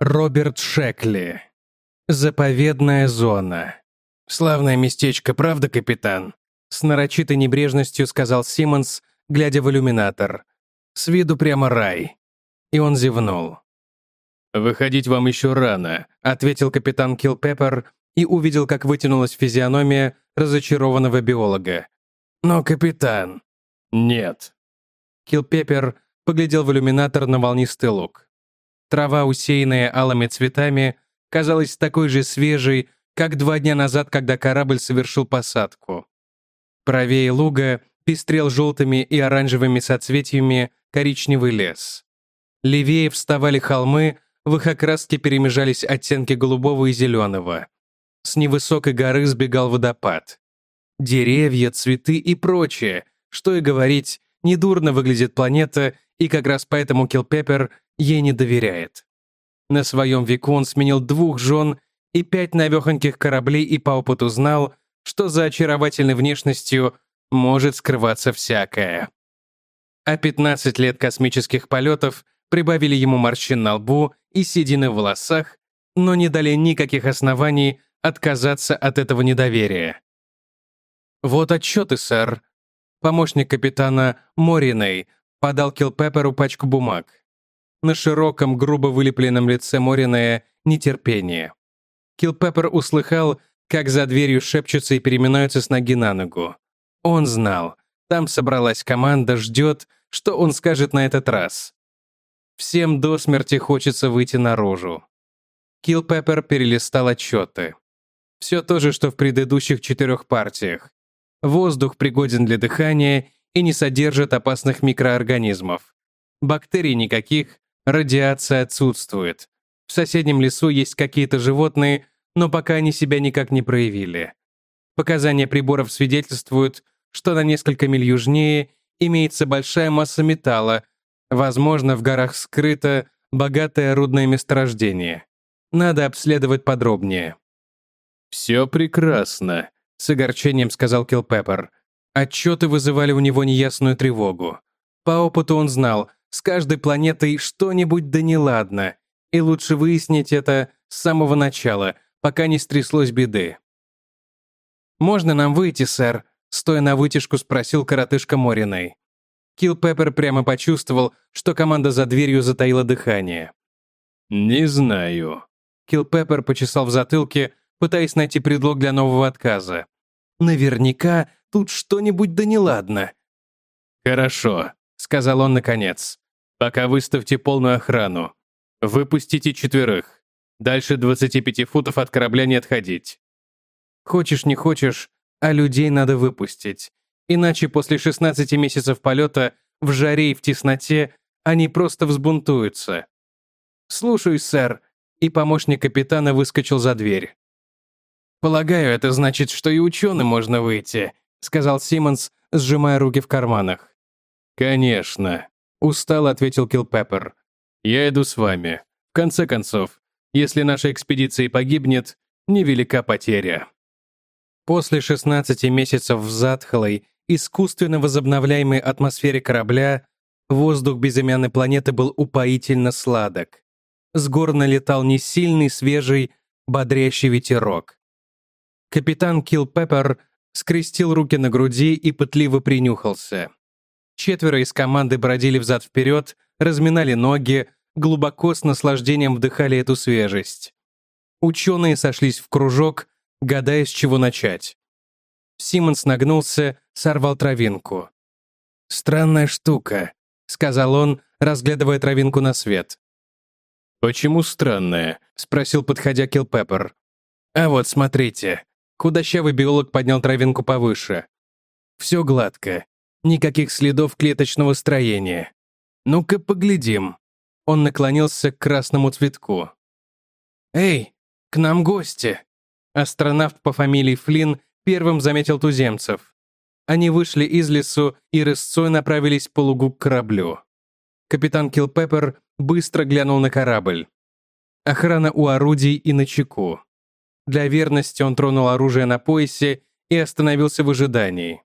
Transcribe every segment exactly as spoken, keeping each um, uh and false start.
Роберт Шекли. Заповедная зона. «Славное местечко, правда, капитан?» С нарочитой небрежностью сказал Симмонс, глядя в иллюминатор. «С виду прямо рай». И он зевнул. «Выходить вам еще рано», — ответил капитан Килпеппер и увидел, как вытянулась физиономия разочарованного биолога. «Но, капитан...» «Нет». Килпеппер поглядел в иллюминатор на волнистый луг. Трава, усеянная алыми цветами, казалась такой же свежей, как два дня назад, когда корабль совершил посадку. Правее луга пестрел желтыми и оранжевыми соцветиями коричневый лес. Левее вставали холмы, в их окраске перемежались оттенки голубого и зеленого. С невысокой горы сбегал водопад. Деревья, цветы и прочее, что и говорить, недурно выглядит планета, и как раз поэтому Килпеппер ей не доверяет. На своем веку он сменил двух жен и пять навехоньких кораблей и по опыту знал, что за очаровательной внешностью может скрываться всякое. А пятнадцать лет космических полетов прибавили ему морщин на лбу и седины в волосах, но не дали никаких оснований отказаться от этого недоверия. «Вот отчеты, сэр». Помощник капитана Мориней подал Килпепперу пачку бумаг. На широком, грубо вылепленном лице Моринея нетерпение. Килпеппер услыхал, как за дверью шепчутся и переминаются с ноги на ногу. Он знал, там собралась команда, ждет, что он скажет на этот раз. Всем до смерти хочется выйти наружу. Килпеппер перелистал отчеты. Все то же, что в предыдущих четырех партиях. Воздух пригоден для дыхания и не содержит опасных микроорганизмов. Бактерий никаких, радиация отсутствует. В соседнем лесу есть какие-то животные, но пока они себя никак не проявили. Показания приборов свидетельствуют, что на несколько миль южнее имеется большая масса металла, возможно, в горах скрыто богатое рудное месторождение. Надо обследовать подробнее. «Все прекрасно», — с огорчением сказал Килпеппер. Отчеты вызывали у него неясную тревогу. По опыту он знал, с каждой планетой что-нибудь да неладно, и лучше выяснить это с самого начала, пока не стряслось беды. «Можно нам выйти, сэр?» — стоя на вытяжку, спросил коротышка Мориней. Килпеппер прямо почувствовал, что команда за дверью затаила дыхание. «Не знаю». Килпеппер почесал в затылке, пытаясь найти предлог для нового отказа. «Наверняка тут что-нибудь да неладно». «Хорошо», — сказал он наконец. «Пока выставьте полную охрану. Выпустите четверых. Дальше двадцати пяти футов от корабля не отходить». Хочешь не хочешь, а людей надо выпустить. Иначе после шестнадцати месяцев полета в жаре и в тесноте они просто взбунтуются. «Слушаюсь, сэр», и помощник капитана выскочил за дверь. «Полагаю, это значит, что и ученым можно выйти», сказал Симмонс, сжимая руки в карманах. «Конечно», — устало ответил Килпеппер. «Я иду с вами. В конце концов, если наша экспедиция погибнет, невелика потеря». После шестнадцати месяцев в затхлой, искусственно возобновляемой атмосфере корабля, воздух безымянной планеты был упоительно сладок. С гор налетал несильный, свежий, бодрящий ветерок. Капитан Килпеппер скрестил руки на груди и пытливо принюхался. Четверо из команды бродили взад-вперед, разминали ноги, глубоко с наслаждением вдыхали эту свежесть. Ученые сошлись в кружок, гадая, с чего начать. Симмонс нагнулся, сорвал травинку. «Странная штука», — сказал он, разглядывая травинку на свет. «Почему странная?» — спросил, подходя Килпеппер. «А вот, смотрите». Худощавый биолог поднял травинку повыше. «Все гладко. Никаких следов клеточного строения. Ну-ка, поглядим». Он наклонился к красному цветку. «Эй, к нам гости!» Астронавт по фамилии Флинн первым заметил туземцев. Они вышли из лесу и рысцой направились по лугу к кораблю. Капитан Килпеппер быстро глянул на корабль. Охрана у орудий и начеку. Для верности он тронул оружие на поясе и остановился в ожидании.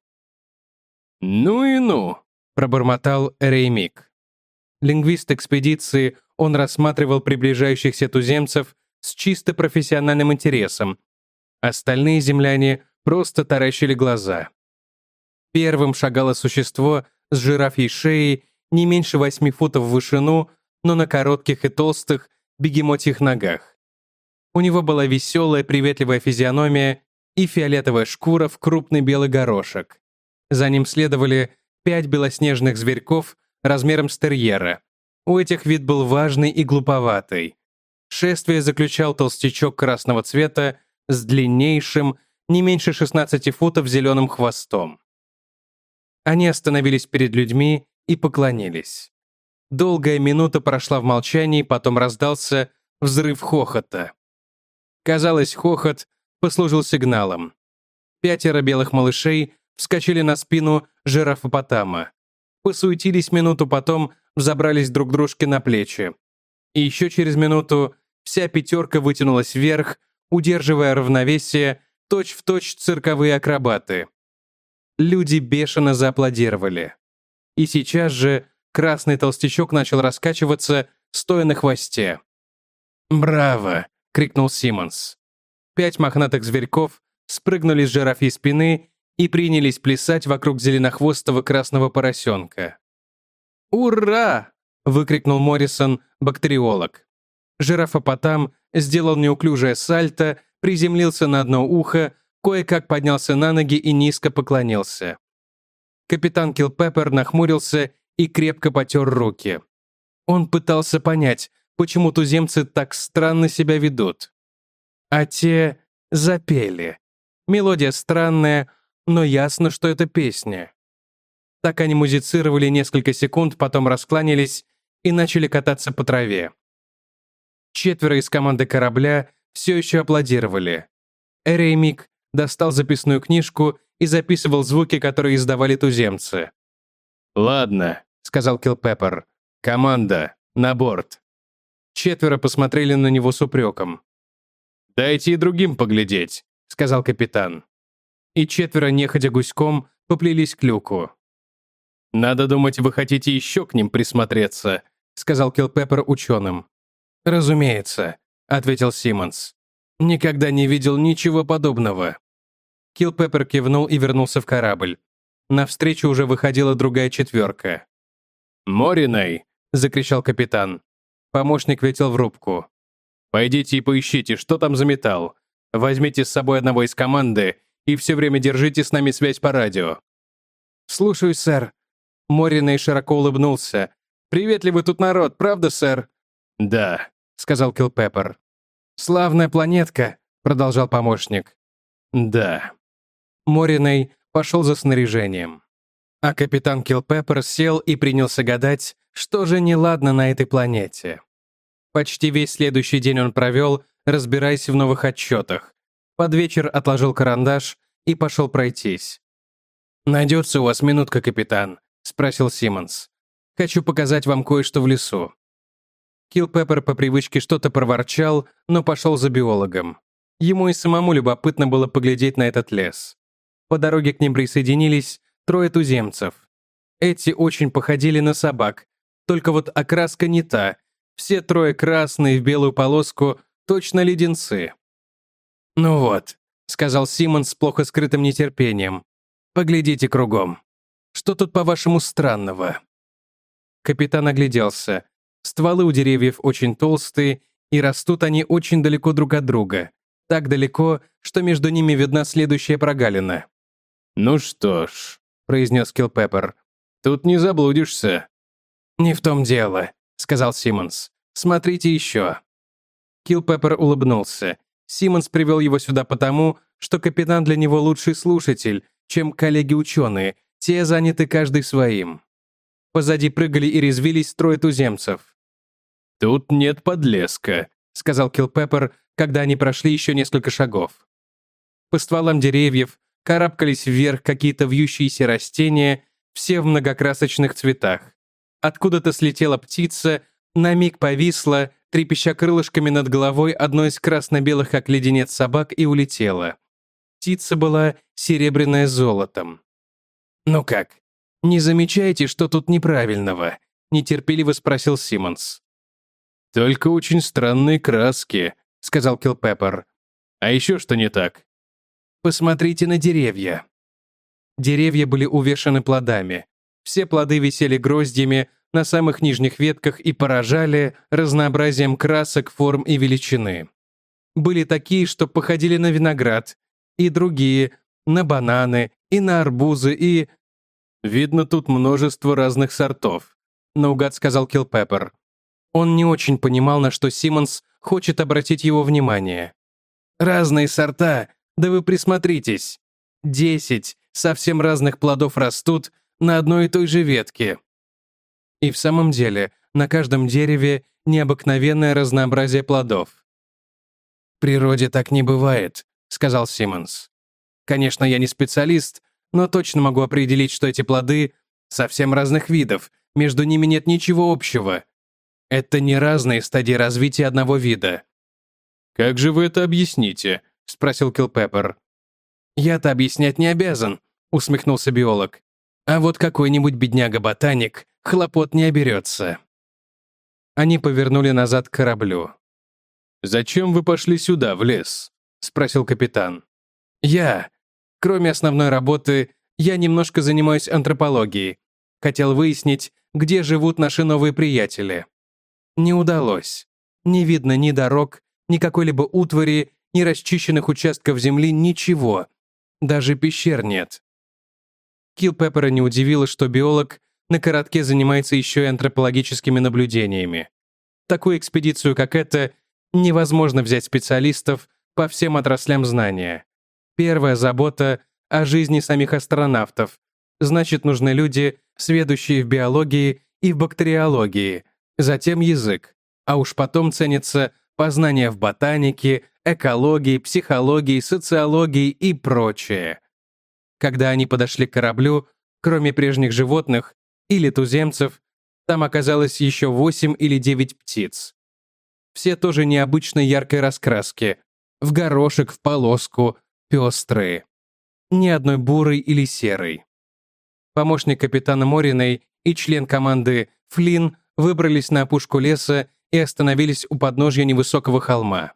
«Ну и ну», — пробормотал Реймик. Лингвист экспедиции Он рассматривал приближающихся туземцев с чисто профессиональным интересом. Остальные земляне просто таращили глаза. Первым шагало существо с жирафьей шеей не меньше восьми футов в вышину, но на коротких и толстых бегемотьих ногах. У него была веселая, приветливая физиономия и фиолетовая шкура в крупный белый горошек. За ним следовали пять белоснежных зверьков размером с терьера. У этих вид был важный и глуповатый. Шествие заключал толстячок красного цвета с длиннейшим, не меньше шестнадцати футов зеленым хвостом. Они остановились перед людьми и поклонились. Долгая минута прошла в молчании, потом раздался взрыв хохота. Казалось, хохот послужил сигналом. Пятеро белых малышей вскочили на спину жирафопотама. Посуетились минуту, потом взобрались друг дружке на плечи. И еще через минуту вся пятерка вытянулась вверх, удерживая равновесие, точь-в-точь цирковые акробаты. Люди бешено зааплодировали. И сейчас же красный толстячок начал раскачиваться, стоя на хвосте. «Браво!» — крикнул Симмонс. Пять мохнатых зверьков спрыгнули с жирафьей спины и принялись плясать вокруг зеленохвостого красного поросенка. «Ура!» — выкрикнул Моррисон, бактериолог. Жирафопотам сделал неуклюжее сальто, приземлился на одно ухо, кое-как поднялся на ноги и низко поклонился. Капитан Килпеппер нахмурился и крепко потер руки. Он пытался понять, почему туземцы так странно себя ведут. А те запели. Мелодия странная, но ясно, что это песня. Так они музицировали несколько секунд, потом раскланялись и начали кататься по траве. Четверо из команды корабля все еще аплодировали. Эреймик достал записную книжку и записывал звуки, которые издавали туземцы. «Ладно», — сказал Килпеппер. «Команда, на борт». Четверо посмотрели на него с упреком. «Дайте и другим поглядеть», — сказал капитан. И четверо, неходя гуськом, поплелись к люку. «Надо думать, вы хотите еще к ним присмотреться», — сказал Килпеппер ученым. «Разумеется», — ответил Симмонс. «Никогда не видел ничего подобного». Килпеппер кивнул и вернулся в корабль. Навстречу уже выходила другая четверка. «Мориней!» — закричал капитан. Помощник летел в рубку. «Пойдите и поищите, что там за металл. Возьмите с собой одного из команды и все время держите с нами связь по радио». «Слушаюсь, сэр». Мориней широко улыбнулся. «Приветливый тут народ, правда, сэр?» «Да», — сказал Килпеппер. «Славная планетка», — продолжал помощник. «Да». Мориней пошел за снаряжением. А капитан Килпеппер сел и принялся гадать, что же неладно на этой планете. Почти весь следующий день он провел, разбираясь в новых отчетах. Под вечер отложил карандаш и пошел пройтись. «Найдется у вас минутка, капитан?» — спросил Симмонс. «Хочу показать вам кое-что в лесу». Килпеппер по привычке что-то проворчал, но пошел за биологом. Ему и самому любопытно было поглядеть на этот лес. По дороге к ним присоединились трое туземцев. Эти очень походили на собак, только вот окраска не та. Все трое красные в белую полоску, точно леденцы. «Ну вот», — сказал Симмонс с плохо скрытым нетерпением. «Поглядите кругом. Что тут, по-вашему, странного?» Капитан огляделся. Стволы у деревьев очень толстые, и растут они очень далеко друг от друга. Так далеко, что между ними видна следующая прогалина. «Ну что ж», — произнес Килпеппер, — «тут не заблудишься». «Не в том дело», — сказал Симмонс. «Смотрите еще». Килпеппер улыбнулся. Симмонс привел его сюда потому, что капитан для него лучший слушатель, чем коллеги-ученые, те заняты каждый своим. Позади прыгали и резвились трое туземцев. «Тут нет подлеска», — сказал Килпеппер, когда они прошли еще несколько шагов. По стволам деревьев карабкались вверх какие-то вьющиеся растения, все в многокрасочных цветах. Откуда-то слетела птица, на миг повисла, трепеща крылышками над головой одной из красно-белых, как леденец, собак, и улетела. Птица была серебряная с золотом. «Ну как, не замечаете, что тут неправильного?» — нетерпеливо спросил Симмонс. «Только очень странные краски», — сказал Килпеппер. «А еще что не так?» «Посмотрите на деревья». Деревья были увешаны плодами. Все плоды висели гроздьями на самых нижних ветках и поражали разнообразием красок, форм и величины. Были такие, что походили на виноград, и другие — на бананы, и на арбузы, и... «Видно, тут множество разных сортов», — наугад сказал Килпеппер. Он не очень понимал, на что Симмонс хочет обратить его внимание. «Разные сорта, да вы присмотритесь. Десять совсем разных плодов растут на одной и той же ветке». И в самом деле, на каждом дереве необыкновенное разнообразие плодов. «В природе так не бывает», — сказал Симмонс. «Конечно, я не специалист, но точно могу определить, что эти плоды совсем разных видов, между ними нет ничего общего. Это не разные стадии развития одного вида». «Как же вы это объясните?» — спросил Килпеппер. «Я-то объяснять не обязан», — усмехнулся биолог. «А вот какой-нибудь бедняга-ботаник хлопот не оберется». Они повернули назад к кораблю. «Зачем вы пошли сюда, в лес?» — спросил капитан. «Я. Кроме основной работы, я немножко занимаюсь антропологией. Хотел выяснить, где живут наши новые приятели. Не удалось. Не видно ни дорог, ни какой-либо утвари, ни расчищенных участков земли, ничего. Даже пещер нет». Килпеппера не удивило, что биолог на коротке занимается еще и антропологическими наблюдениями. Такую экспедицию, как эта, невозможно взять специалистов по всем отраслям знания. Первая забота о жизни самих астронавтов. Значит, нужны люди, сведущие в биологии и в бактериологии, затем язык, а уж потом ценится познание в ботанике, экологии, психологии, социологии и прочее. Когда они подошли к кораблю, кроме прежних животных или туземцев, там оказалось еще восемь или девять птиц. Все тоже необычной яркой раскраски, в горошек, в полоску, пестрые. Ни одной бурой или серой. Помощник капитана Мориной и член команды Флинн выбрались на опушку леса и остановились у подножья невысокого холма.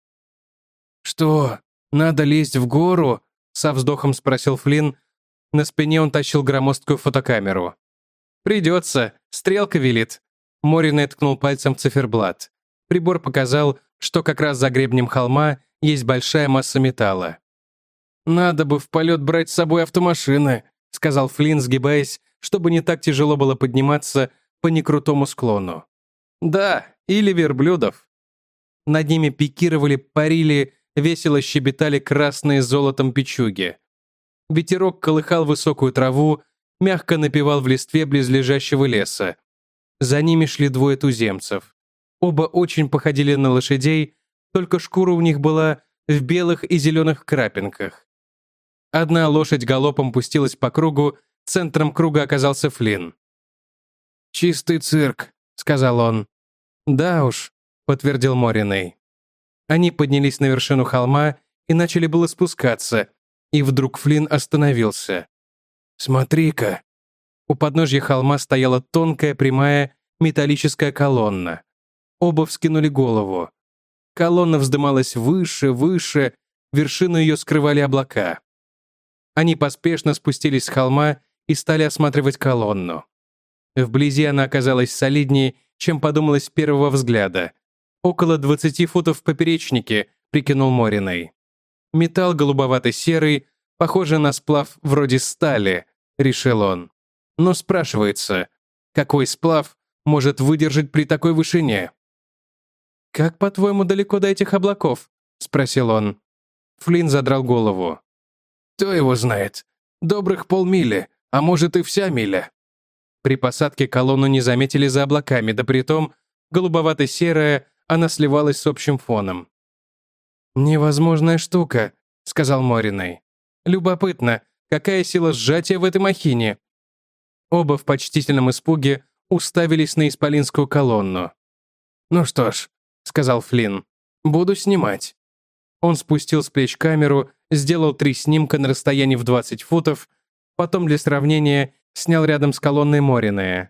«Что, надо лезть в гору?» — со вздохом спросил Флинн. На спине он тащил громоздкую фотокамеру. «Придется, стрелка велит». Мориной ткнул пальцем в циферблат. Прибор показал, что как раз за гребнем холма есть большая масса металла. «Надо бы в полет брать с собой автомашины», — сказал Флинн, сгибаясь, чтобы не так тяжело было подниматься по некрутому склону. «Да, или верблюдов». Над ними пикировали, парили, весело щебетали красные с золотом печуги. Ветерок колыхал высокую траву, мягко напевал в листве близлежащего леса. За ними шли двое туземцев. Оба очень походили на лошадей, только шкура у них была в белых и зеленых крапинках. Одна лошадь галопом пустилась по кругу, центром круга оказался Флинн. «Чистый цирк», — сказал он. «Да уж», — подтвердил Мориной. Они поднялись на вершину холма и начали было спускаться, и вдруг Флинн остановился. «Смотри-ка». У подножья холма стояла тонкая, прямая, металлическая колонна. Оба вскинули голову. Колонна вздымалась выше, выше, вершину ее скрывали облака. Они поспешно спустились с холма и стали осматривать колонну. Вблизи она оказалась солиднее, чем подумалось с первого взгляда. Около двадцати футов в поперечнике, прикинул Мориной. Металл голубовато-серый, похожий на сплав вроде стали, решил он. Но спрашивается, какой сплав может выдержать при такой вышине? «Как, по-твоему, далеко до этих облаков?» — спросил он. Флинн задрал голову. «Кто его знает? Добрых полмили, а может и вся миля». При посадке колонну не заметили за облаками, да притом голубовато-серая, она сливалась с общим фоном. «Невозможная штука», — сказал Мориной. «Любопытно, какая сила сжатия в этой махине?» Оба в почтительном испуге уставились на исполинскую колонну. «Ну что ж», — сказал Флинн, — «буду снимать». Он спустил с плеч камеру, сделал три снимка на расстоянии в двадцать футов, потом для сравнения снял рядом с колонной Мориная.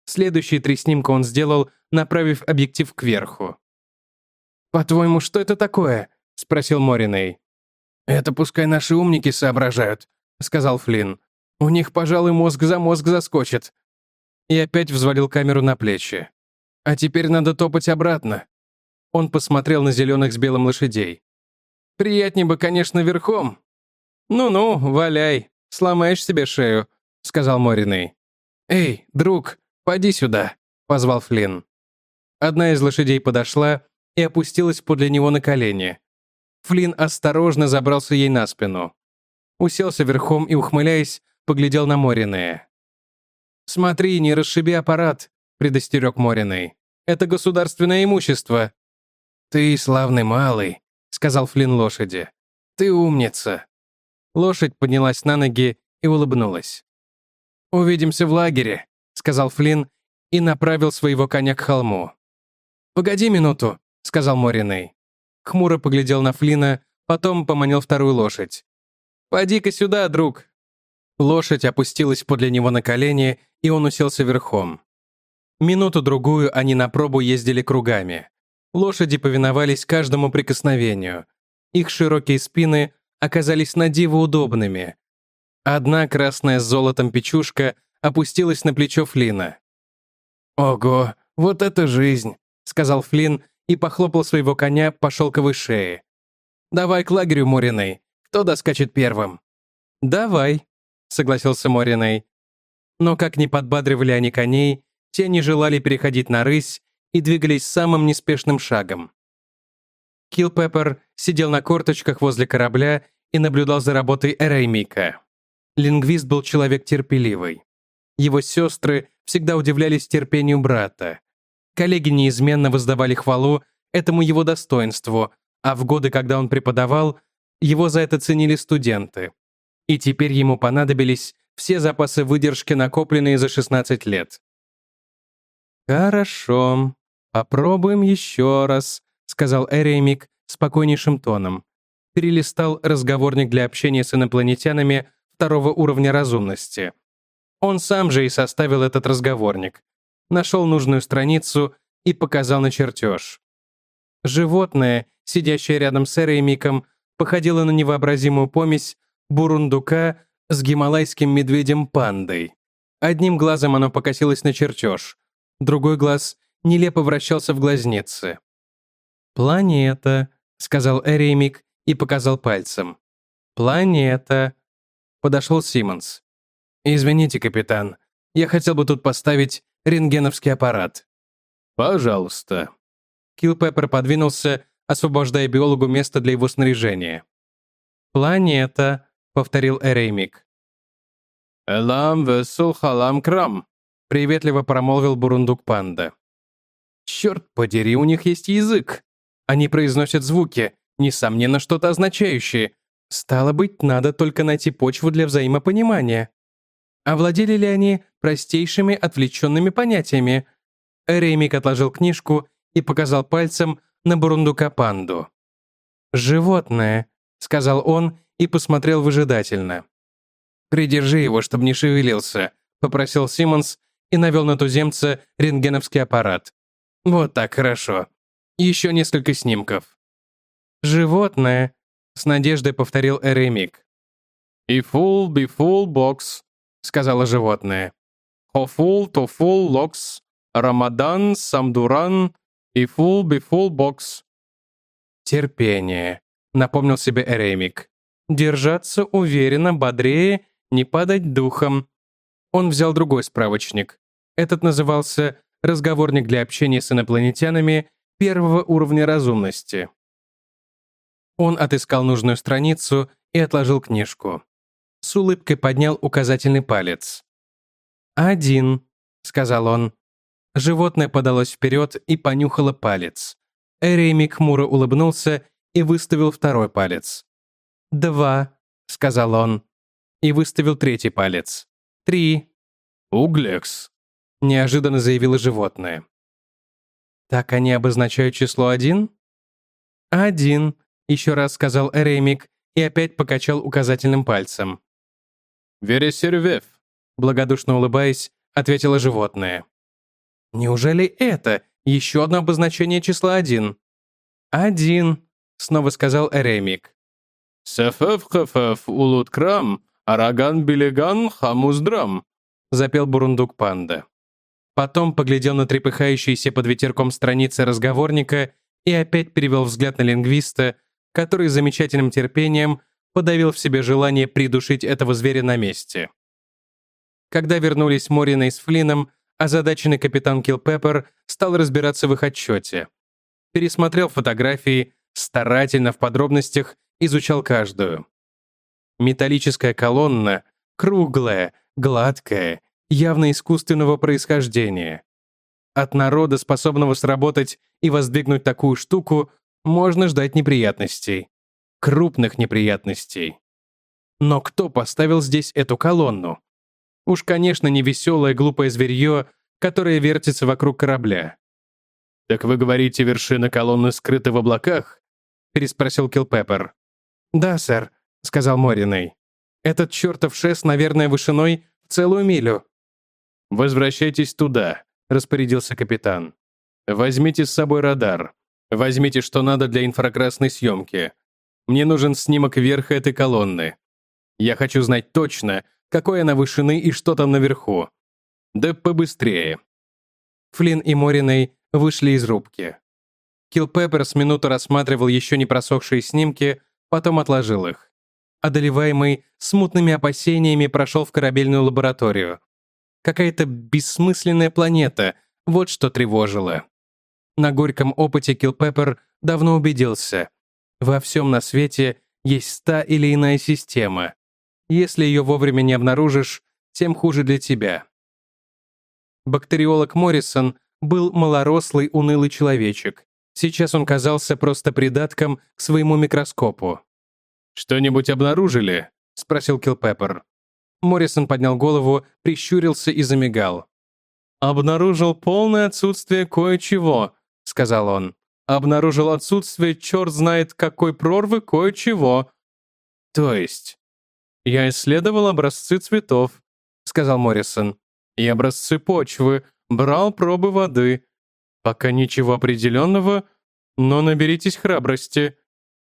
Следующие три снимка он сделал, направив объектив кверху. «По-твоему, что это такое?» — спросил Мориней. «Это пускай наши умники соображают», — сказал Флинн. «У них, пожалуй, мозг за мозг заскочит». И опять взвалил камеру на плечи. «А теперь надо топать обратно». Он посмотрел на зеленых с белым лошадей. «Приятнее бы, конечно, верхом». «Ну-ну, валяй, сломаешь себе шею», — сказал Мориней. «Эй, друг, поди сюда», — позвал Флинн. Одна из лошадей подошла и опустилась подле него на колени. Флинн осторожно забрался ей на спину. Уселся верхом и, ухмыляясь, поглядел на Моринея. «Смотри, не расшиби аппарат», — предостерег Мориней. «Это государственное имущество». «Ты славный малый», — сказал Флинн лошади. «Ты умница». Лошадь поднялась на ноги и улыбнулась. «Увидимся в лагере», — сказал Флинн и направил своего коня к холму. «Погоди минуту», — сказал Мориней. Хмуро поглядел на Флинна, потом поманил вторую лошадь. «Поди-ка сюда, друг». Лошадь опустилась подле него на колени, и он уселся верхом. Минуту-другую они на пробу ездили кругами. Лошади повиновались каждому прикосновению. Их широкие спины оказались на диво удобными. Одна красная с золотом печушка опустилась на плечо Флинна. «Ого, вот это жизнь», — сказал Флинн и похлопал своего коня по шелковой шее. «Давай к лагерю, Мориней. Кто доскачет первым?» «Давай», — согласился Мориней. Но как ни подбадривали они коней, те не желали переходить на рысь и двигались самым неспешным шагом. Килпеппер сидел на корточках возле корабля и наблюдал за работой Эреймика. Лингвист был человек терпеливый. Его сестры всегда удивлялись терпению брата. Коллеги неизменно воздавали хвалу этому его достоинству, а в годы, когда он преподавал, его за это ценили студенты. И теперь ему понадобились все запасы выдержки, накопленные за шестнадцать лет. «Хорошо, попробуем еще раз», — сказал Эреймик спокойнейшим тоном. Перелистал разговорник для общения с инопланетянами второго уровня разумности. Он сам же и составил этот разговорник. Нашел нужную страницу и показал на чертеж. Животное, сидящее рядом с Эреймиком, походило на невообразимую помесь бурундука с гималайским медведем-пандой. Одним глазом оно покосилось на чертеж, другой глаз нелепо вращался в глазнице. «Планета», — сказал Эреймик и показал пальцем. «Планета». Подошел Симмонс. «Извините, капитан, я хотел бы тут поставить рентгеновский аппарат». «Пожалуйста». Килпеппер подвинулся, освобождая биологу место для его снаряжения. «Планета», — повторил Эреймик. «Элам весел халам крам», — приветливо промолвил бурундук-панда. «Черт подери, у них есть язык. Они произносят звуки, несомненно, что-то означающие. Стало быть, надо только найти почву для взаимопонимания. Овладели ли они простейшими отвлеченными понятиями?» Эреймик отложил книжку и показал пальцем на бурундука-панду. «Животное», — сказал он и посмотрел выжидательно. «Придержи его, чтобы не шевелился», — попросил Симмонс и навел на туземца рентгеновский аппарат. «Вот так, хорошо. Еще несколько снимков». «Животное», — с надеждой повторил Эреймик. «И фул, би фул, бокс», — сказала животное. «Хофул, тофул, локс, Рамадан, Самдуран, и фул, би фул, бокс». «Терпение», — напомнил себе Эреймик. «Держаться уверенно, бодрее, не падать духом». Он взял другой справочник. Этот назывался «Разговорник для общения с инопланетянами первого уровня разумности». Он отыскал нужную страницу и отложил книжку. С улыбкой поднял указательный палец. «Один», — сказал он. Животное подалось вперед и понюхало палец. Эреймик хмуро улыбнулся и выставил второй палец. «Два», — сказал он, и выставил третий палец. «Три». «Углекс», — неожиданно заявило животное. «Так они обозначают число один?» «Один», — еще раз сказал Эреймик и опять покачал указательным пальцем. «Вересервев», — благодушно улыбаясь, ответило животное. Неужели это еще одно обозначение числа один? «Один», — снова сказал Эремик. «Сафаф-хафаф улут-крам, араган-билеган хамуздрам», — запел бурундук-панда. Потом поглядел на трепыхающиеся под ветерком страницы разговорника и опять перевел взгляд на лингвиста, который с замечательным терпением подавил в себе желание придушить этого зверя на месте. Когда вернулись Морина с Флином, озадаченный капитан Килпеппер стал разбираться в их отчете. Пересмотрел фотографии, старательно в подробностях изучал каждую. Металлическая колонна, круглая, гладкая, явно искусственного происхождения. От народа, способного сработать и воздвигнуть такую штуку, можно ждать неприятностей. Крупных неприятностей. Но кто поставил здесь эту колонну? Уж, конечно, не веселое глупое зверье, которое вертится вокруг корабля. «Так вы говорите, вершина колонны скрыта в облаках?» — переспросил Килпеппер. «Да, сэр», — сказал Мориной. «Этот чертов шест, наверное, вышиной в целую милю». «Возвращайтесь туда», — распорядился капитан. «Возьмите с собой радар. Возьмите, что надо для инфракрасной съемки. Мне нужен снимок верха этой колонны. Я хочу знать точно, какой она вышины и что там наверху. Да побыстрее». Флинн и Мориной вышли из рубки. Килпеппер с минуту рассматривал еще не просохшие снимки, потом отложил их. Одолеваемый смутными опасениями прошел в корабельную лабораторию. Какая-то бессмысленная планета, вот что тревожило. На горьком опыте Килпеппер давно убедился. Во всем на свете есть та или иная система. Если ее вовремя не обнаружишь, тем хуже для тебя. Бактериолог Моррисон был малорослый, унылый человечек. Сейчас он казался просто придатком к своему микроскопу. «Что-нибудь обнаружили?» — спросил Килпеппер. Моррисон поднял голову, прищурился и замигал. «Обнаружил полное отсутствие кое-чего», — сказал он. «Обнаружил отсутствие черт знает какой прорвы кое-чего». «То есть?» «Я исследовал образцы цветов», — сказал Моррисон. «И образцы почвы, брал пробы воды. Пока ничего определенного, но наберитесь храбрости».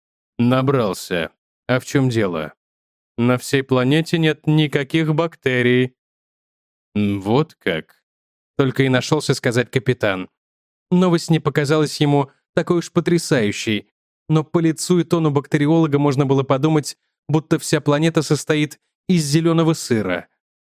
«Набрался. А в чем дело?» «На всей планете нет никаких бактерий». «Вот как», — только и нашелся сказать капитан. Новость не показалась ему такой уж потрясающей, но по лицу и тону бактериолога можно было подумать, будто вся планета состоит из зеленого сыра.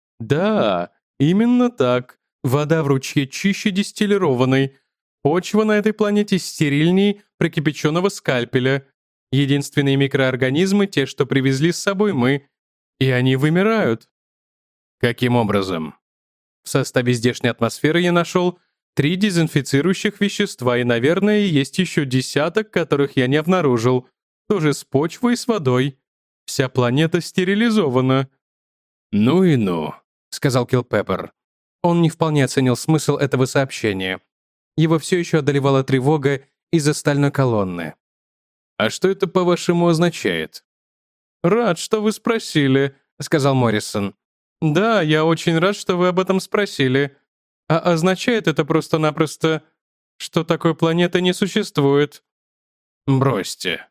«Да, именно так. Вода в ручье чище дистиллированной. Почва на этой планете стерильней прокипяченного скальпеля. Единственные микроорганизмы — те, что привезли с собой мы. И они вымирают». «Каким образом?» «В составе здешней атмосферы я нашел три дезинфицирующих вещества, и, наверное, есть еще десяток, которых я не обнаружил. Тоже с почвой и с водой. Вся планета стерилизована». «Ну и ну», — сказал Килпеппер. Он не вполне оценил смысл этого сообщения. Его все еще одолевала тревога из-за стальной колонны. «А что это, по-вашему, означает?» «Рад, что вы спросили», — сказал Моррисон. «Да, я очень рад, что вы об этом спросили. А означает это просто-напросто, что такой планеты не существует». «Бросьте».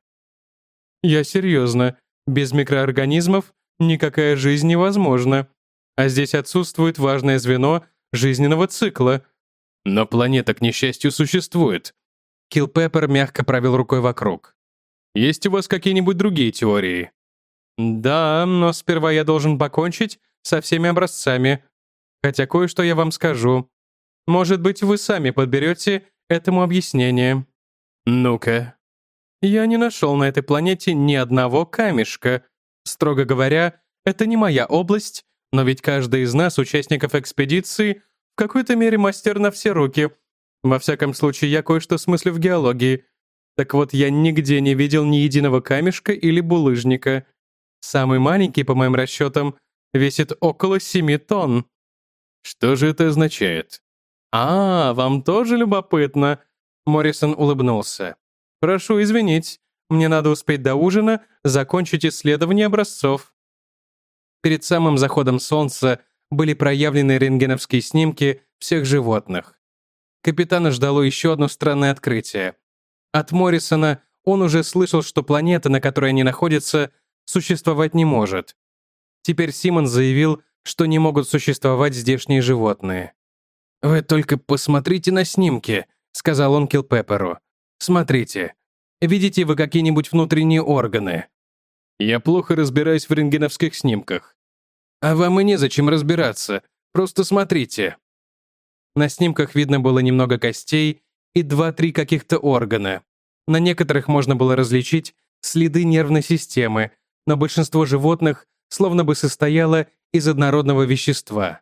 «Я серьезно. Без микроорганизмов никакая жизнь невозможна. А здесь отсутствует важное звено жизненного цикла». «Но планета, к несчастью, существует». Килпеппер мягко провел рукой вокруг. «Есть у вас какие-нибудь другие теории?» «Да, но сперва я должен покончить со всеми образцами. Хотя кое-что я вам скажу. Может быть, вы сами подберете этому объяснение». «Ну-ка». «Я не нашел на этой планете ни одного камешка. Строго говоря, это не моя область, но ведь каждый из нас, участников экспедиции, в какой-то мере мастер на все руки. Во всяком случае, я кое-что смыслю в геологии. Так вот, я нигде не видел ни единого камешка или булыжника. Самый маленький, по моим расчетам, весит около семи тонн». «Что же это означает?» «А, вам тоже любопытно?» Моррисон улыбнулся. «Прошу извинить, мне надо успеть до ужина закончить исследование образцов». Перед самым заходом солнца были проявлены рентгеновские снимки всех животных. Капитана ждало еще одно странное открытие. От Моррисона он уже слышал, что планета, на которой они находятся, существовать не может. Теперь Симмонс заявил, что не могут существовать здешние животные. «Вы только посмотрите на снимки», — сказал он Килпепперу. «Смотрите. Видите вы какие-нибудь внутренние органы?» «Я плохо разбираюсь в рентгеновских снимках». «А вам и незачем разбираться. Просто смотрите». На снимках видно было немного костей и два-три каких-то органа. На некоторых можно было различить следы нервной системы, но большинство животных словно бы состояло из однородного вещества.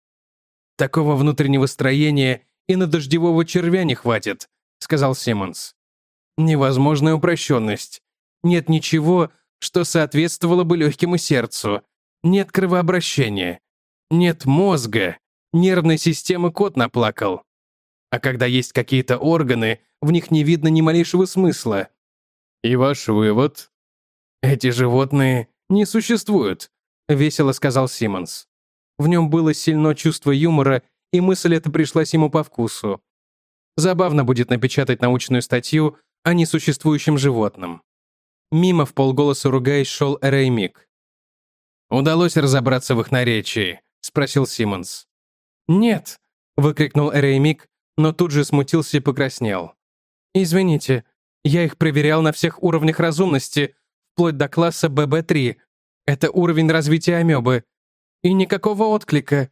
«Такого внутреннего строения и на дождевого червя не хватит», — сказал Симмонс. «Невозможная упрощенность. Нет ничего, что соответствовало бы легкому сердцу. Нет кровообращения. Нет мозга. Нервной системы кот наплакал. А когда есть какие-то органы, в них не видно ни малейшего смысла». «И ваш вывод?» «Эти животные не существуют», — весело сказал Симмонс. В нем было сильно чувство юмора, и мысль эта пришлась ему по вкусу. Забавно будет напечатать научную статью о несуществующем животном. Мимо вполголоса ругаясь шел Эрей Мик. «Удалось разобраться в их наречии?» — спросил Симмонс. «Нет», — выкрикнул Эрей Мик, но тут же смутился и покраснел. «Извините, я их проверял на всех уровнях разумности, вплоть до класса бэ бэ три. Это уровень развития амебы. И никакого отклика».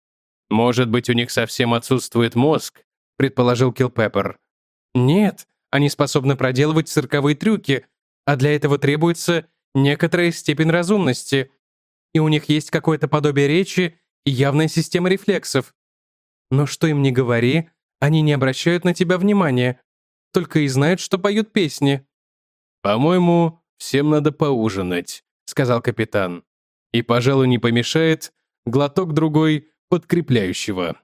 «Может быть, у них совсем отсутствует мозг?» — предположил Килпеппер. «Нет, они способны проделывать цирковые трюки, а для этого требуется некоторая степень разумности. И у них есть какое-то подобие речи и явная система рефлексов. Но что им ни говори, они не обращают на тебя внимания, только и знают, что поют песни». «По-моему, всем надо поужинать», — сказал капитан. «И, пожалуй, не помешает глоток-другой подкрепляющего».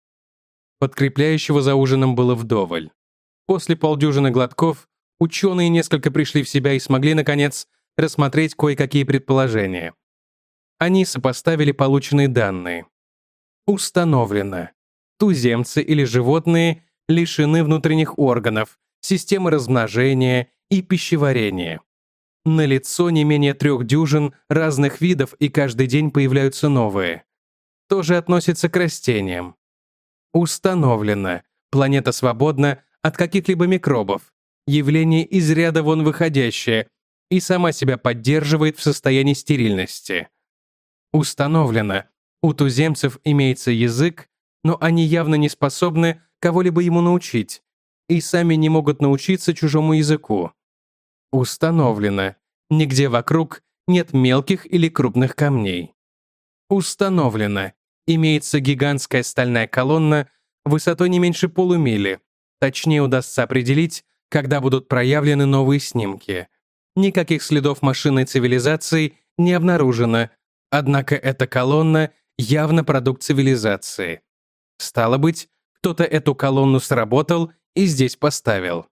Подкрепляющего за ужином было вдоволь. После полдюжины глотков ученые несколько пришли в себя и смогли, наконец, рассмотреть кое-какие предположения. Они сопоставили полученные данные. Установлено. Туземцы или животные лишены внутренних органов, системы размножения и пищеварения. Налицо не менее трех дюжин разных видов, и каждый день появляются новые. Тоже относится к растениям. Установлено. Планета свободна от каких-либо микробов. Явление из ряда вон выходящее и сама себя поддерживает в состоянии стерильности. Установлено. У туземцев имеется язык, но они явно не способны кого-либо ему научить и сами не могут научиться чужому языку. Установлено. Нигде вокруг нет мелких или крупных камней. Установлено. Имеется гигантская стальная колонна высотой не меньше полумили. Точнее удастся определить, когда будут проявлены новые снимки. Никаких следов машинной цивилизации не обнаружено, однако эта колонна явно продукт цивилизации. Стало быть, кто-то эту колонну сработал и здесь поставил.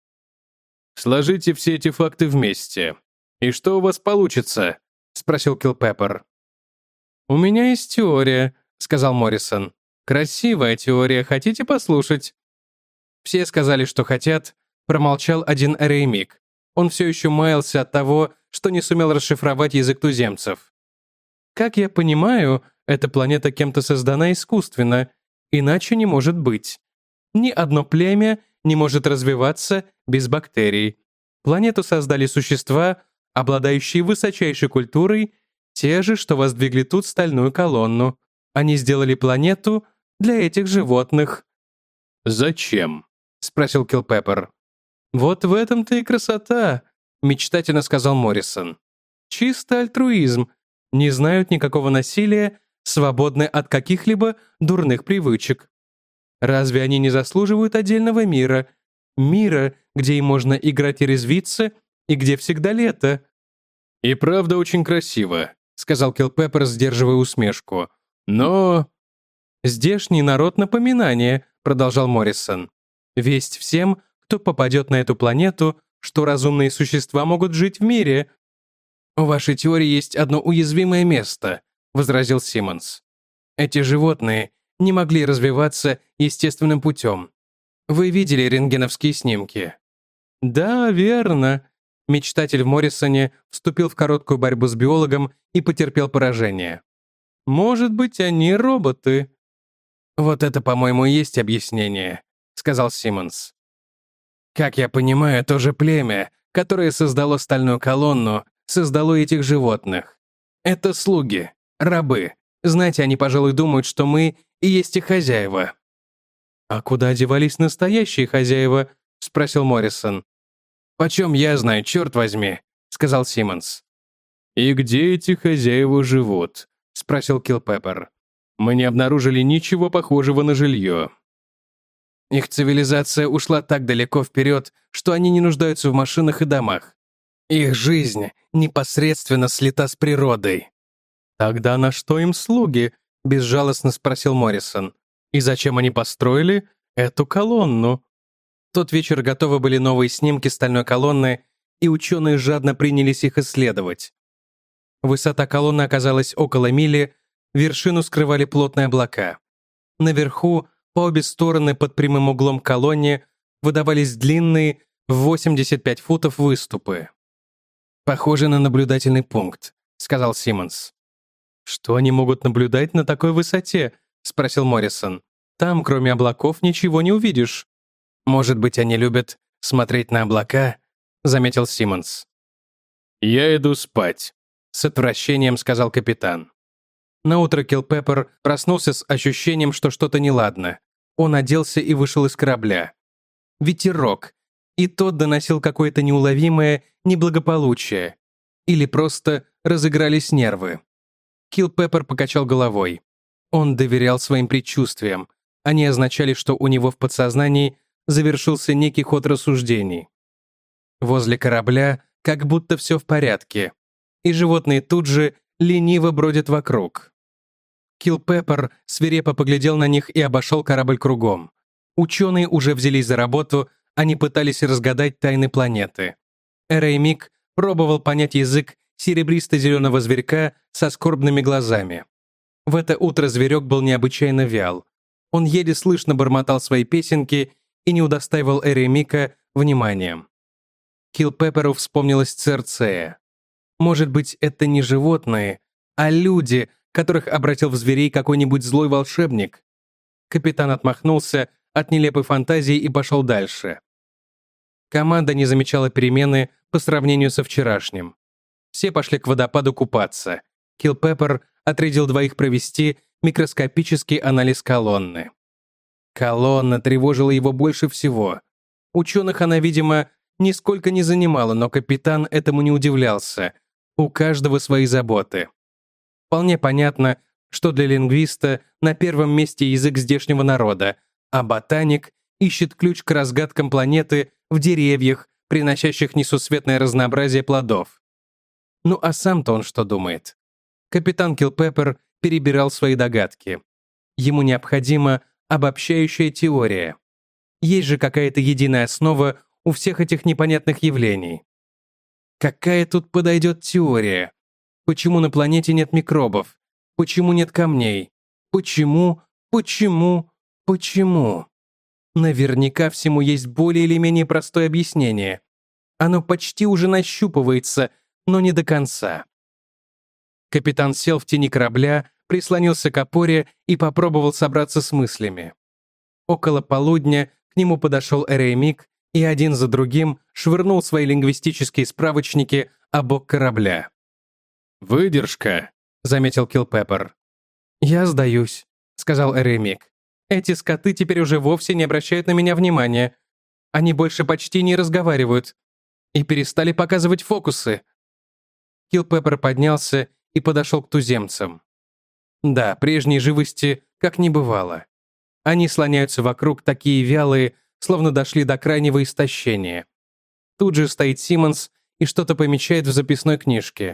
«Сложите все эти факты вместе. И что у вас получится?» — спросил Килпеппер. «У меня есть теория», — сказал Моррисон. «Красивая теория, хотите послушать?» Все сказали, что хотят, промолчал один Эрей Мик. Он все еще маялся от того, что не сумел расшифровать язык туземцев. «Как я понимаю, эта планета кем-то создана искусственно, иначе не может быть. Ни одно племя не может развиваться без бактерий. Планету создали существа, обладающие высочайшей культурой, те же, что воздвигли тут стальную колонну. Они сделали планету для этих животных». «Зачем?» — спросил Килпеппер. «Вот в этом-то и красота», — мечтательно сказал Моррисон. «Чисто альтруизм. Не знают никакого насилия, свободны от каких-либо дурных привычек. Разве они не заслуживают отдельного мира? Мира, где им можно играть и резвиться, и где всегда лето?» «И правда очень красиво», — сказал Килпеппер, сдерживая усмешку. «Но...» «Здешний народ напоминание», — продолжал Моррисон. «Весть всем, кто попадет на эту планету, что разумные существа могут жить в мире». «У вашей теории есть одно уязвимое место», — возразил Симмонс. «Эти животные не могли развиваться естественным путем. Вы видели рентгеновские снимки? Да, верно. Мечтатель в Моррисоне вступил в короткую борьбу с биологом и потерпел поражение. Может быть, они роботы. Вот это, по-моему, и есть объяснение, сказал Симмонс. Как я понимаю, то же племя, которое создало стальную колонну, создало этих животных. Это слуги, рабы. Знаете, они, пожалуй, думают, что мы и есть их хозяева. «А куда девались настоящие хозяева?» — спросил Моррисон. «Почем я знаю, черт возьми», — сказал Симмонс. «И где эти хозяева живут?» — спросил Килпеппер. «Мы не обнаружили ничего похожего на жилье». Их цивилизация ушла так далеко вперед, что они не нуждаются в машинах и домах. Их жизнь непосредственно слита с природой. «Тогда на что им слуги?» — безжалостно спросил Моррисон. «И зачем они построили эту колонну?» В тот вечер готовы были новые снимки стальной колонны, и ученые жадно принялись их исследовать. Высота колонны оказалась около мили, вершину скрывали плотные облака. Наверху, по обе стороны под прямым углом к колонне, выдавались длинные, в восемьдесят пять футов выступы. «Похоже на наблюдательный пункт», — сказал Симмонс. «Что они могут наблюдать на такой высоте?» — спросил Моррисон. «Там, кроме облаков, ничего не увидишь». «Может быть, они любят смотреть на облака?» — заметил Симмонс. «Я иду спать», — с отвращением сказал капитан. Наутро Килпеппер проснулся с ощущением, что что-то неладно. Он оделся и вышел из корабля. Ветерок. И тот доносил какое-то неуловимое неблагополучие. Или просто разыгрались нервы. Килпеппер покачал головой. Он доверял своим предчувствиям. Они означали, что у него в подсознании завершился некий ход рассуждений. Возле корабля как будто все в порядке. И животные тут же лениво бродят вокруг. Килпеппер свирепо поглядел на них и обошел корабль кругом. Ученые уже взялись за работу, они пытались разгадать тайны планеты. Эрей Мик пробовал понять язык серебристо-зеленого зверька со скорбными глазами. В это утро зверек был необычайно вял. Он еле слышно бормотал свои песенки и не удостаивал Эрей Мика вниманием. Килпепперу вспомнилась Церцея. Может быть, это не животные, а люди, которых обратил в зверей какой-нибудь злой волшебник? Капитан отмахнулся от нелепой фантазии и пошел дальше. Команда не замечала перемены по сравнению со вчерашним. Все пошли к водопаду купаться. Килпеппер отрядил двоих провести микроскопический анализ колонны. Колонна тревожила его больше всего. Ученых она, видимо, нисколько не занимала, но капитан этому не удивлялся. У каждого свои заботы. Вполне понятно, что для лингвиста на первом месте язык здешнего народа, а ботаник ищет ключ к разгадкам планеты в деревьях, приносящих несусветное разнообразие плодов. Ну а сам-то он что думает? Капитан Килпеппер перебирал свои догадки. Ему необходима обобщающая теория. Есть же какая-то единая основа у всех этих непонятных явлений. Какая тут подойдет теория? Почему на планете нет микробов? Почему нет камней? Почему? Почему? Почему? Наверняка всему есть более или менее простое объяснение. Оно почти уже нащупывается, но не до конца. Капитан сел в тени корабля, прислонился к опоре и попробовал собраться с мыслями. Около полудня к нему подошел Эрей Мик и один за другим швырнул свои лингвистические справочники о бок корабля. «Выдержка», — заметил Килпеппер. «Я сдаюсь», — сказал Эрей Мик. «Эти скоты теперь уже вовсе не обращают на меня внимания. Они больше почти не разговаривают и перестали показывать фокусы». Килпеппер поднялся и подошел к туземцам. Да, прежней живости как не бывало. Они слоняются вокруг, такие вялые, словно дошли до крайнего истощения. Тут же стоит Симмонс и что-то помечает в записной книжке.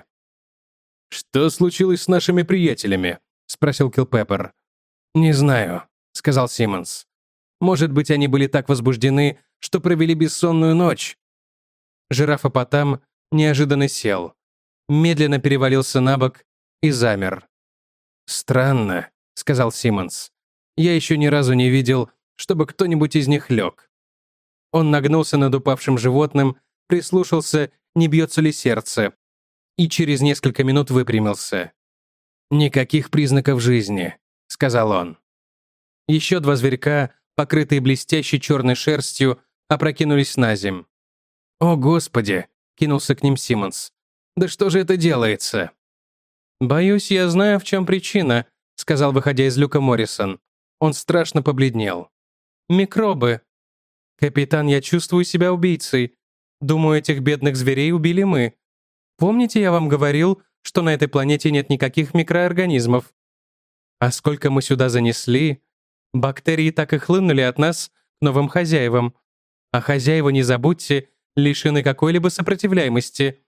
«Что случилось с нашими приятелями?» — спросил Килпеппер. «Не знаю», — сказал Симмонс. «Может быть, они были так возбуждены, что провели бессонную ночь». Жирафопотам неожиданно сел, медленно перевалился на бок и замер. «Странно», — сказал Симмонс. «Я еще ни разу не видел, чтобы кто-нибудь из них лег. Он нагнулся над упавшим животным, прислушался, не бьется ли сердце, и через несколько минут выпрямился. «Никаких признаков жизни», — сказал он. Еще два зверька, покрытые блестящей черной шерстью, опрокинулись на земь. «О, Господи!» — кинулся к ним Симмонс. «Да что же это делается?» «Боюсь, я знаю, в чем причина», — сказал, выходя из люка, Моррисон. Он страшно побледнел. «Микробы. Капитан, я чувствую себя убийцей. Думаю, этих бедных зверей убили мы. Помните, я вам говорил, что на этой планете нет никаких микроорганизмов? А сколько мы сюда занесли? Бактерии так и хлынули от нас к новым хозяевам. А хозяева, не забудьте, лишены какой-либо сопротивляемости».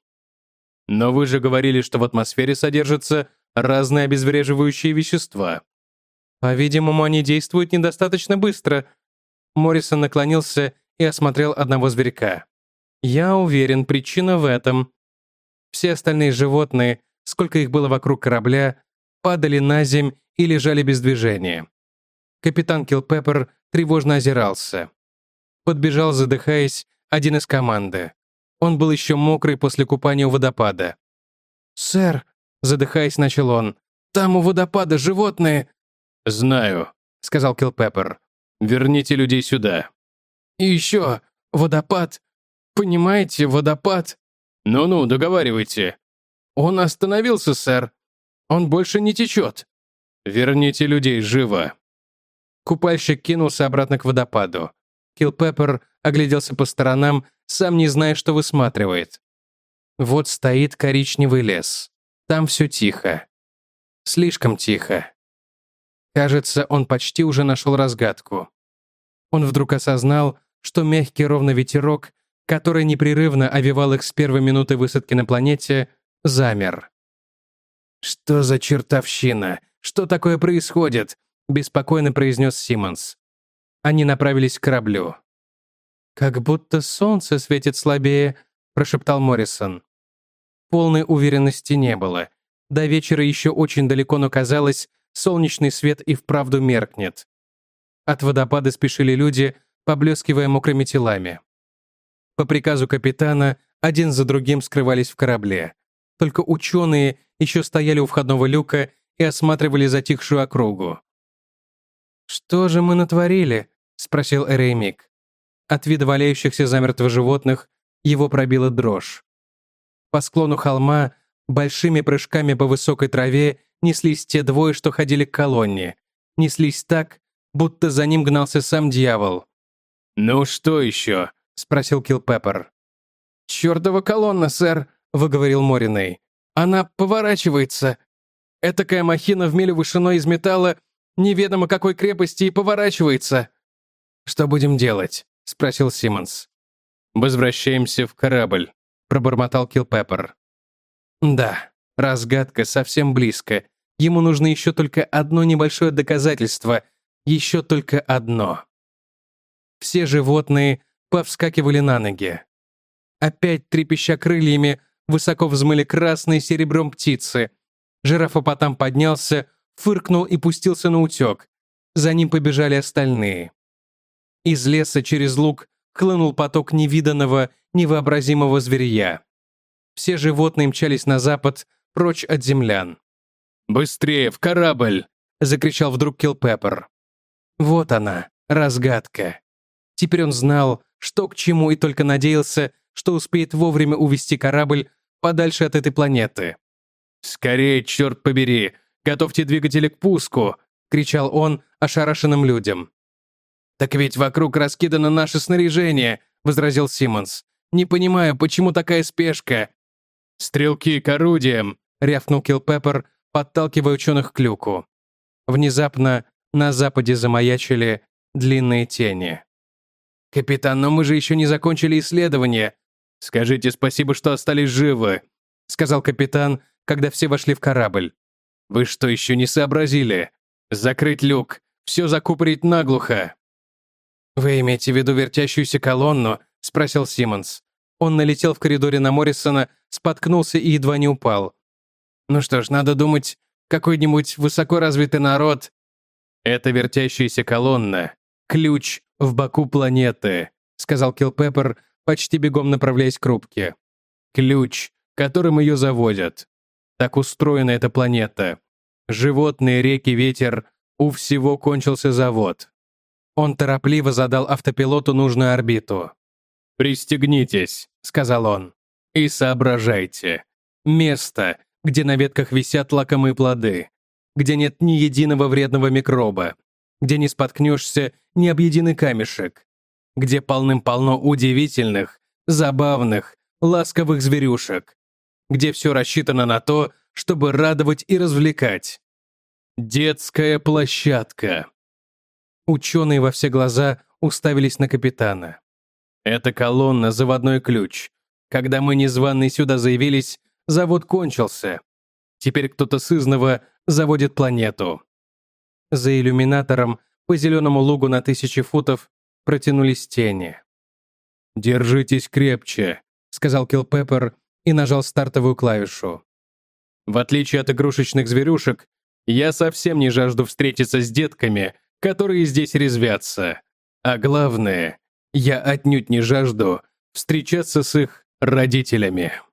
Но вы же говорили, что в атмосфере содержатся разные обезвреживающие вещества. По-видимому, они действуют недостаточно быстро. Моррисон наклонился и осмотрел одного зверька. Я уверен, причина в этом. Все остальные животные, сколько их было вокруг корабля, падали на земь и лежали без движения. Капитан Килпеппер тревожно озирался. Подбежал, задыхаясь, один из команды. Он был еще мокрый после купания у водопада. «Сэр», — задыхаясь, начал он, — «там у водопада животные...» «Знаю», — сказал Килпеппер. «Верните людей сюда». «И еще водопад. Понимаете, водопад...» «Ну-ну, договаривайте». «Он остановился, сэр. Он больше не течет». «Верните людей живо». Купальщик кинулся обратно к водопаду. Килпеппер огляделся по сторонам, сам не зная, что высматривает. Вот стоит коричневый лес. Там все тихо. Слишком тихо. Кажется, он почти уже нашел разгадку. Он вдруг осознал, что мягкий ровный ветерок, который непрерывно овевал их с первой минуты высадки на планете, замер. «Что за чертовщина? Что такое происходит?» — беспокойно произнес Симмонс. Они направились к кораблю. «Как будто солнце светит слабее», — прошептал Моррисон. Полной уверенности не было. До вечера еще очень далеко, но казалось, солнечный свет и вправду меркнет. От водопада спешили люди, поблескивая мокрыми телами. По приказу капитана один за другим скрывались в корабле. Только ученые еще стояли у входного люка и осматривали затихшую округу. «Что же мы натворили?» — спросил Эремик. От вида валяющихся замертво животных его пробила дрожь. По склону холма большими прыжками по высокой траве неслись те двое, что ходили к колонне. Неслись так, будто за ним гнался сам дьявол. «Ну что еще?» — спросил Килпеппер. «Чёртова колонна, сэр», — выговорил Мориней. «Она поворачивается. Этакая махина в милю вышиной из металла неведомо какой крепости и поворачивается». «Что будем делать?» — спросил Симмонс. «Возвращаемся в корабль», — пробормотал Килпеппер. «Да, разгадка совсем близко. Ему нужно еще только одно небольшое доказательство. Еще только одно». Все животные повскакивали на ноги. Опять трепеща крыльями, высоко взмыли красные серебром птицы. Жирафопотам поднялся, фыркнул и пустился на утек. За ним побежали остальные. Из леса через луг хлынул поток невиданного, невообразимого зверья. Все животные мчались на запад, прочь от землян. «Быстрее, в корабль!» — закричал вдруг Килпеппер. Вот она, разгадка. Теперь он знал, что к чему, и только надеялся, что успеет вовремя увести корабль подальше от этой планеты. «Скорее, черт побери! Готовьте двигатели к пуску!» — кричал он ошарашенным людям. «Так ведь вокруг раскидано наше снаряжение», — возразил Симмонс. «Не понимаю, почему такая спешка?» «Стрелки к орудиям!» — рявкнул Килпеппер, подталкивая ученых к люку. Внезапно на западе замаячили длинные тени. «Капитан, но мы же еще не закончили исследование!» «Скажите спасибо, что остались живы», — сказал капитан, когда все вошли в корабль. «Вы что, еще не сообразили? Закрыть люк, все закупорить наглухо». «Вы имеете в виду вертящуюся колонну?» — спросил Симмонс. Он налетел в коридоре на Моррисона, споткнулся и едва не упал. «Ну что ж, надо думать, какой-нибудь высокоразвитый народ...» «Это вертящаяся колонна», «Ключ в боку планеты», — сказал Килпеппер, почти бегом направляясь к рубке. «Ключ, которым ее заводят. Так устроена эта планета. Животные, реки, ветер — у всего кончился завод». Он торопливо задал автопилоту нужную орбиту. «Пристегнитесь», — сказал он, — «и соображайте. Место, где на ветках висят лакомые плоды, где нет ни единого вредного микроба, где не споткнешься ни об единый камешек, где полным-полно удивительных, забавных, ласковых зверюшек, где все рассчитано на то, чтобы радовать и развлекать. Детская площадка». Ученые во все глаза уставились на капитана. «Это колонна, заводной ключ. Когда мы незваные сюда заявились, завод кончился. Теперь кто-то сызнова заводит планету». За иллюминатором по зеленому лугу на тысячи футов протянулись тени. «Держитесь крепче», — сказал Килпеппер и нажал стартовую клавишу. «В отличие от игрушечных зверюшек, я совсем не жажду встретиться с детками, которые здесь резвятся. А главное, я отнюдь не жажду встречаться с их родителями».